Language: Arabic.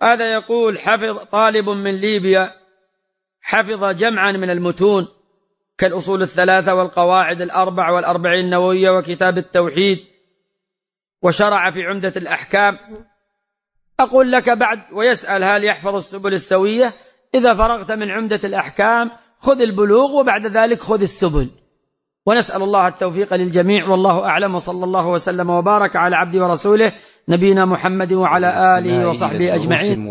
هذا يقول حفظ طالب من ليبيا، حفظ جمعا من المتون كالأصول الثلاثة والقواعد الأربع والأربعين النووية وكتاب التوحيد، وشرع في عمدة الأحكام. أقول لك بعد، ويسأل هل يحفظ السبل السوية؟ إذا فرغت من عمدة الأحكام خذ البلوغ، وبعد ذلك خذ السبل. ونسأل الله التوفيق للجميع، والله أعلم، وصلى الله وسلم وبارك على عبده ورسوله نبينا محمد وعلى آله وصحبه أجمعين.